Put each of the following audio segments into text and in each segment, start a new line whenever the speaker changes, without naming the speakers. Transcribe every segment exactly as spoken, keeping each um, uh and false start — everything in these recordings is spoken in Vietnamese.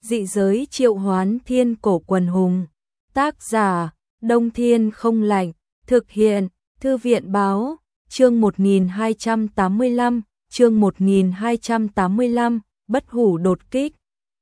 Dị giới triệu hoán thiên cổ quần hùng. Tác giả, Đông Thiên Không Lạnh. Thực hiện, Thư viện Báo. Chương một nghìn hai trăm tám mươi lăm, chương một nghìn hai trăm tám mươi lăm, bất hủ đột kích.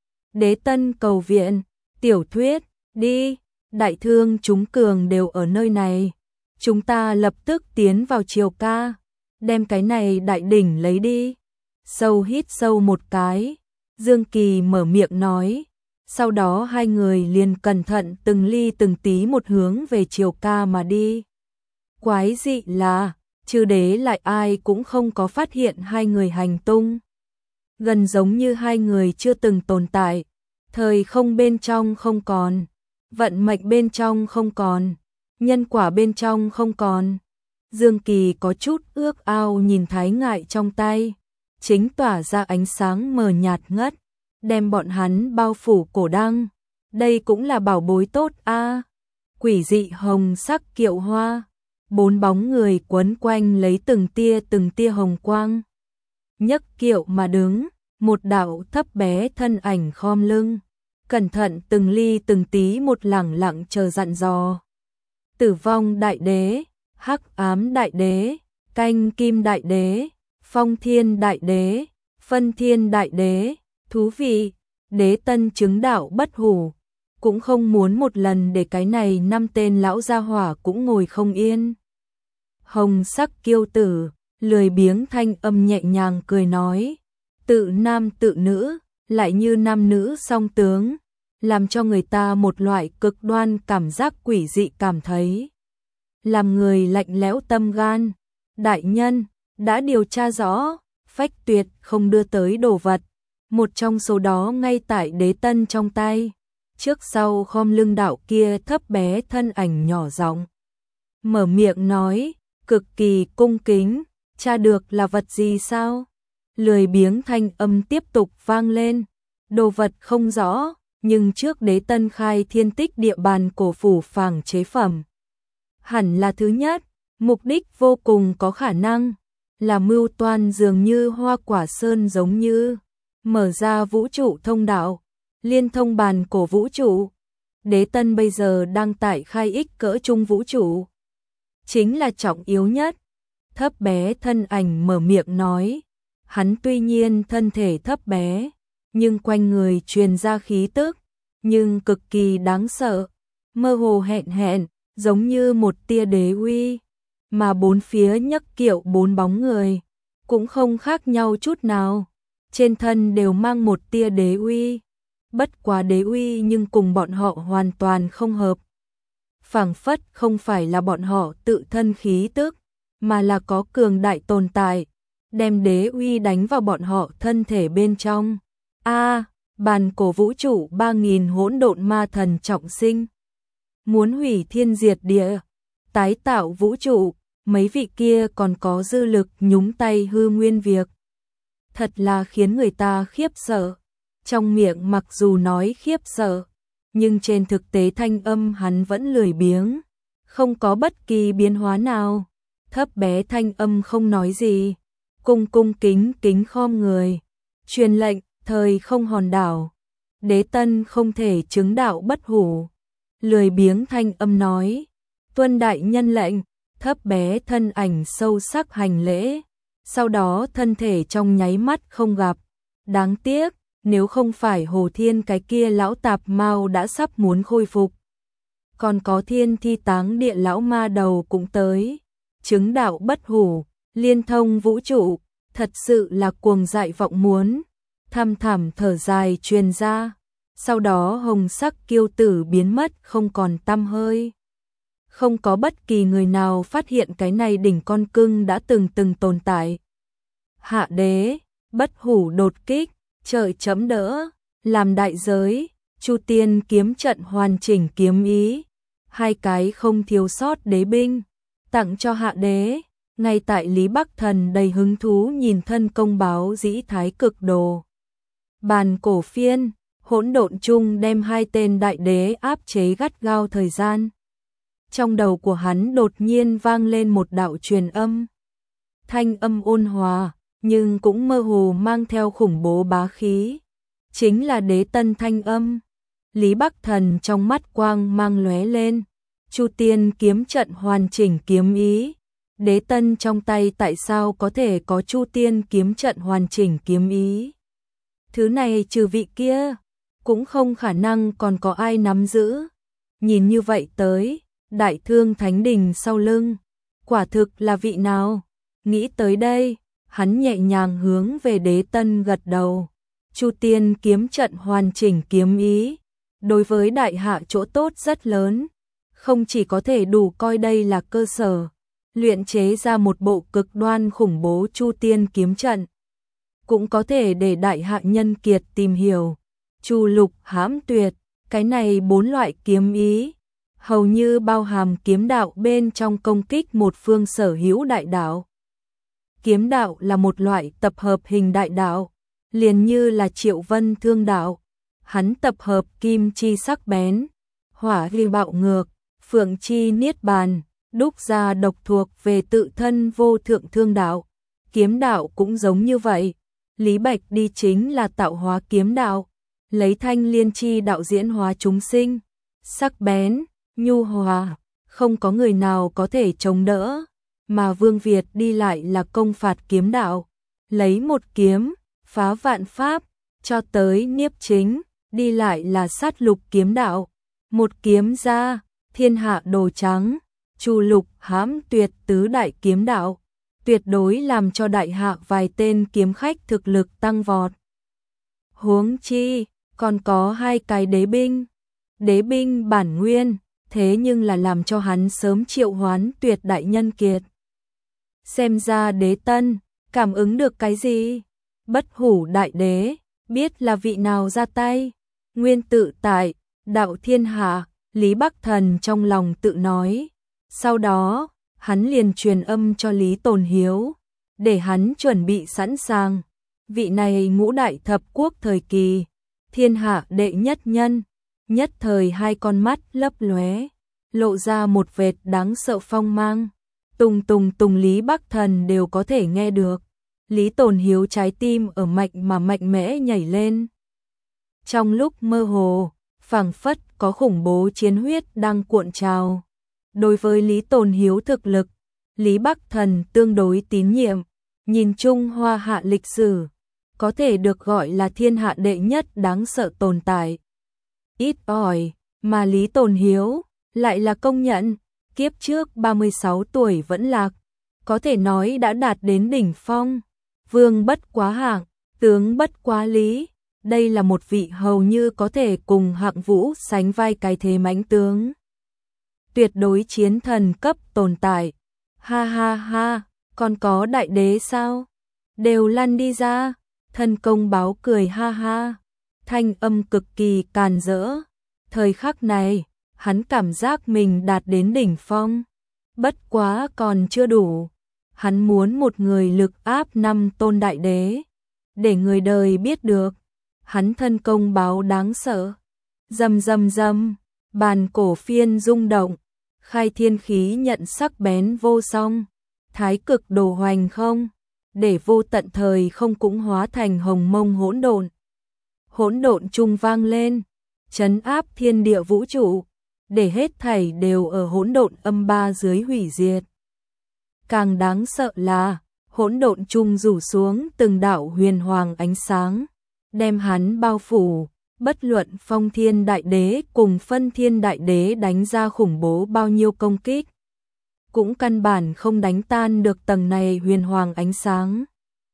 Đế Tân cầu viện, tiểu thuyết, đi, đại thương chúng cường đều ở nơi này. Chúng ta lập tức tiến vào triều ca, đem cái này đại đỉnh lấy đi. Sâu hít sâu một cái, Dương Kỳ mở miệng nói, sau đó hai người liền cẩn thận từng ly từng tí một hướng về triều ca mà đi. Quái dị là, chư đế lại ai cũng không có phát hiện hai người hành tung. Gần giống như hai người chưa từng tồn tại, thời không bên trong không còn, vận mệnh bên trong không còn, nhân quả bên trong không còn. Dương Kỳ có chút ước ao nhìn thái ngại trong tay, chính tỏa ra ánh sáng mờ nhạt ngất, đem bọn hắn bao phủ cổ đăng. Đây cũng là bảo bối tốt a. À. Quỷ dị hồng sắc kiệu hoa, bốn bóng người quấn quanh lấy từng tia từng tia hồng quang. Nhấc kiệu mà đứng, một đạo thấp bé thân ảnh khom lưng, cẩn thận từng ly từng tí một lẳng lặng chờ dặn dò. Tử vong đại đế, hắc ám đại đế, canh kim đại đế, phong thiên đại đế, phân thiên đại đế. Thú vị, Đế Tân chứng đạo bất hủ, cũng không muốn một lần để cái này năm tên lão gia hỏa cũng ngồi không yên. Hồng sắc kiêu tử, lười biếng thanh âm nhẹ nhàng cười nói, tự nam tự nữ, lại như nam nữ song tướng, làm cho người ta một loại cực đoan cảm giác quỷ dị cảm thấy. Làm người lạnh lẽo tâm gan, đại nhân, đã điều tra rõ, Phách Tuyệt không đưa tới đồ vật. Một trong số đó ngay tại Đế Tân trong tay, trước sau khom lưng đạo kia thấp bé thân ảnh nhỏ giọng mở miệng nói, cực kỳ cung kính, tra được là vật gì sao? Lười biếng thanh âm tiếp tục vang lên, đồ vật không rõ, nhưng trước Đế Tân khai thiên tích địa bàn cổ phủ phàng chế phẩm. Hẳn là thứ nhất, mục đích vô cùng có khả năng, là mưu toan dường như Hoa Quả Sơn giống như mở ra vũ trụ thông đạo, liên thông bàn cổ vũ trụ. Đế Tân bây giờ đang tại khai ích cỡ trung vũ trụ, chính là trọng yếu nhất. Thấp bé thân ảnh mở miệng nói, hắn tuy nhiên thân thể thấp bé, nhưng quanh người truyền ra khí tức, nhưng cực kỳ đáng sợ, mơ hồ hẹn hẹn, giống như một tia đế uy, mà bốn phía nhấc kiệu bốn bóng người, cũng không khác nhau chút nào. Trên thân đều mang một tia đế uy, bất quá đế uy nhưng cùng bọn họ hoàn toàn không hợp. Phảng phất không phải là bọn họ tự thân khí tức, mà là có cường đại tồn tại, đem đế uy đánh vào bọn họ thân thể bên trong. A, à, bàn cổ vũ trụ ba nghìn hỗn độn ma thần trọng sinh, muốn hủy thiên diệt địa, tái tạo vũ trụ, mấy vị kia còn có dư lực nhúng tay hư nguyên việc. Thật là khiến người ta khiếp sợ. Trong miệng mặc dù nói khiếp sợ, nhưng trên thực tế thanh âm hắn vẫn lười biếng, không có bất kỳ biến hóa nào. Thấp bé thanh âm không nói gì, cung cung kính kính khom người, truyền lệnh, thời không hòn đảo. Đế Tân không thể chứng đạo bất hủ. Lười biếng thanh âm nói, tuân đại nhân lệnh. Thấp bé thân ảnh sâu sắc hành lễ, sau đó thân thể trong nháy mắt không gặp. Đáng tiếc, nếu không phải Hồ Thiên cái kia lão tạp mau đã sắp muốn khôi phục. Còn có Thiên Thi Táng Địa lão ma đầu cũng tới. Chứng đạo bất hủ, liên thông vũ trụ, thật sự là cuồng dại vọng muốn. Thăm thẳm thở dài truyền ra, sau đó hồng sắc kiêu tử biến mất không còn tăm hơi. Không có bất kỳ người nào phát hiện cái này đỉnh con cưng đã từng từng tồn tại. Hạ đế, bất hủ đột kích, trời chấm đỡ, làm đại giới, Chu Tiên kiếm trận hoàn chỉnh kiếm ý, hai cái không thiếu sót đế binh, tặng cho hạ đế. Ngay tại Lý Bắc Thần đầy hứng thú nhìn thân công báo dĩ thái cực đồ. Bàn cổ phiên, hỗn độn chung đem hai tên đại đế áp chế gắt gao thời gian. Trong đầu của hắn đột nhiên vang lên một đạo truyền âm. Thanh âm ôn hòa, nhưng cũng mơ hồ mang theo khủng bố bá khí. chính là Đế Tân thanh âm. Lý Bắc Thần trong mắt quang mang lóe lên, Chu Tiên kiếm trận hoàn chỉnh kiếm ý. Đế Tân trong tay tại sao có thể có Chu Tiên kiếm trận hoàn chỉnh kiếm ý? Thứ này trừ vị kia, cũng không khả năng còn có ai nắm giữ. Nhìn như vậy tới, Đại Thương Thánh Đình sau lưng, quả thực là vị nào? Nghĩ tới đây, hắn nhẹ nhàng hướng về Đế Tân gật đầu. Chu Tiên kiếm trận hoàn chỉnh kiếm ý, đối với đại hạ chỗ tốt rất lớn, không chỉ có thể đủ coi đây là cơ sở, luyện chế ra một bộ cực đoan khủng bố Chu Tiên kiếm trận, cũng có thể để đại hạ nhân kiệt tìm hiểu. Chu Lục Hãm Tuyệt, cái này bốn loại kiếm ý, hầu như bao hàm kiếm đạo bên trong công kích một phương sở hữu đại đạo. Kiếm đạo là một loại tập hợp hình đại đạo, liền như là Triệu Vân thương đạo, hắn tập hợp kim chi sắc bén, hỏa huy bạo ngược, phượng chi niết bàn, đúc ra độc thuộc về tự thân vô thượng thương đạo. Kiếm đạo cũng giống như vậy, Lý Bạch đi chính là tạo hóa kiếm đạo, lấy thanh liên chi đạo diễn hóa chúng sinh, sắc bén, nhu hòa, không có người nào có thể chống đỡ, mà Vương Việt đi lại là công phạt kiếm đạo, lấy một kiếm, phá vạn pháp, cho tới Niếp Chính, đi lại là sát lục kiếm đạo, một kiếm ra, thiên hạ đồ trắng, Chu Lục Hãm Tuyệt tứ đại kiếm đạo, tuyệt đối làm cho đại hạ vài tên kiếm khách thực lực tăng vọt. Huống chi, còn có hai cái đế binh, đế binh bản nguyên, thế nhưng là làm cho hắn sớm triệu hoán tuyệt đại nhân kiệt. Xem ra Đế Tân, cảm ứng được cái gì? Bất hủ đại đế, biết là vị nào ra tay? Nguyên tự tại, đạo thiên hạ, Lý Bắc Thần trong lòng tự nói. Sau đó, hắn liền truyền âm cho Lý Tồn Hiếu, để hắn chuẩn bị sẵn sàng. Vị này ngũ đại thập quốc thời kỳ, thiên hạ đệ nhất nhân, nhất thời hai con mắt lấp lóe, lộ ra một vệt đáng sợ phong mang. Tùng tùng tùng Lý Bắc Thần đều có thể nghe được. Lý Tồn Hiếu trái tim ở mạnh mà mạnh mẽ nhảy lên. Trong lúc mơ hồ, phảng phất có khủng bố chiến huyết đang cuộn trào. Đối với Lý Tồn Hiếu thực lực, Lý Bắc Thần tương đối tín nhiệm, nhìn chung hoa hạ lịch sử, có thể được gọi là thiên hạ đệ nhất đáng sợ tồn tại. Ít ỏi, mà Lý Tồn Hiếu lại là công nhận, kiếp trước ba mươi sáu tuổi vẫn lạc, có thể nói đã đạt đến đỉnh phong. Vương bất quá hạng, tướng bất quá lý, đây là một vị hầu như có thể cùng Hạng Vũ sánh vai cái thế mãnh tướng. Tuyệt đối chiến thần cấp tồn tại. Ha ha ha, còn có đại đế sao? Đều lăn đi ra. Thân công báo cười ha ha, thanh âm cực kỳ càn rỡ. Thời khắc này, hắn cảm giác mình đạt đến đỉnh phong. Bất quá còn chưa đủ. Hắn muốn một người lực áp năm tôn đại đế, để người đời biết được. Hắn thân công báo đáng sợ. Rầm rầm rầm, bàn cổ phiên rung động, khai thiên khí nhận sắc bén vô song, thái cực đồ hoành không, để vô tận thời không cũng hóa thành hồng mông hỗn độn. Hỗn độn trung vang lên, trấn áp thiên địa vũ trụ, để hết thảy đều ở hỗn độn âm ba dưới hủy diệt. Càng đáng sợ là, hỗn độn trung rủ xuống từng đạo huyền hoàng ánh sáng, đem hắn bao phủ, bất luận phong thiên đại đế cùng phân thiên đại đế đánh ra khủng bố bao nhiêu công kích, cũng căn bản không đánh tan được tầng này huyền hoàng ánh sáng.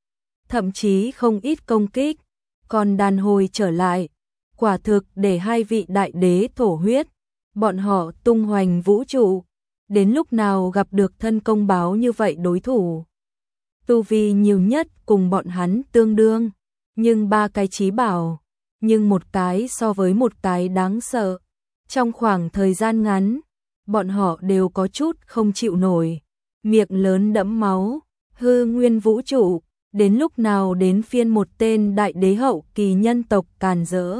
Thậm chí không ít công kích, còn đàn hồi trở lại, quả thực để hai vị đại đế thổ huyết, bọn họ tung hoành vũ trụ, đến lúc nào gặp được thân công báo như vậy đối thủ. Tu vi nhiều nhất cùng bọn hắn tương đương, nhưng ba cái chí bảo, nhưng một cái so với một cái đáng sợ. Trong khoảng thời gian ngắn, bọn họ đều có chút không chịu nổi, miệng lớn đẫm máu, hư nguyên vũ trụ, đến lúc nào đến phiên một tên đại đế hậu kỳ nhân tộc càn rỡ.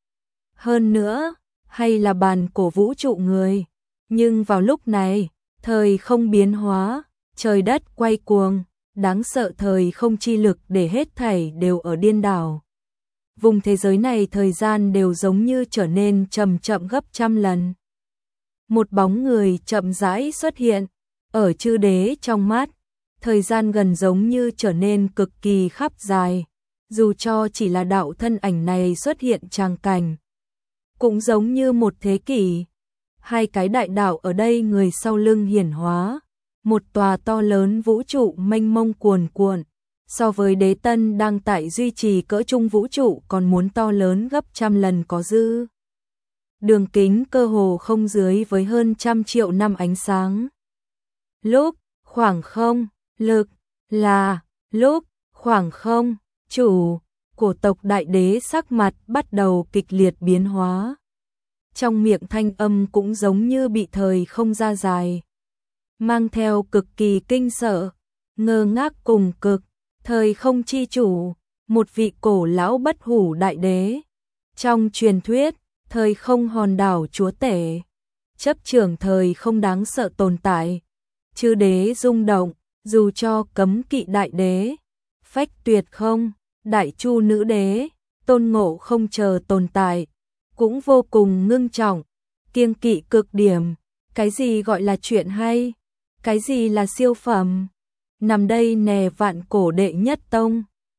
Hơn nữa, hay là bàn cổ vũ trụ người, nhưng vào lúc này, thời không biến hóa, trời đất quay cuồng, đáng sợ thời không chi lực để hết thảy đều ở điên đảo. vùng thế giới này thời gian đều giống như trở nên chậm chậm gấp trăm lần. Một bóng người chậm rãi xuất hiện, ở chư đế trong mắt, thời gian gần giống như trở nên cực kỳ khắp dài, dù cho chỉ là đạo thân ảnh này xuất hiện tràng cảnh. Cũng giống như một thế kỷ, hai cái đại đạo ở đây người sau lưng hiển hóa, một tòa to lớn vũ trụ mênh mông cuồn cuộn, so với đế tân đang tại duy trì cỡ trung vũ trụ còn muốn to lớn gấp trăm lần có dư. Đường kính cơ hồ không dưới với hơn trăm triệu năm ánh sáng. Lúc, khoảng không, lực, là, lúc, khoảng không, chủ, của tộc đại đế sắc mặt bắt đầu kịch liệt biến hóa. Trong miệng thanh âm cũng giống như bị thời không ra dài. Mang theo cực kỳ kinh sợ, ngơ ngác cùng cực, thời không chi chủ, một vị cổ lão bất hủ đại đế. Trong truyền thuyết, thời không hòn đảo chúa tể, chấp trưởng thời không đáng sợ tồn tại. Chư đế rung động, dù cho cấm kỵ đại đế, phách tuyệt không, đại chu nữ đế, tôn ngộ không chờ tồn tại, cũng vô cùng ngưng trọng, kiêng kỵ cực điểm. Cái gì gọi là chuyện hay? Cái gì là siêu phẩm? Nằm đây nè vạn cổ đệ nhất tông,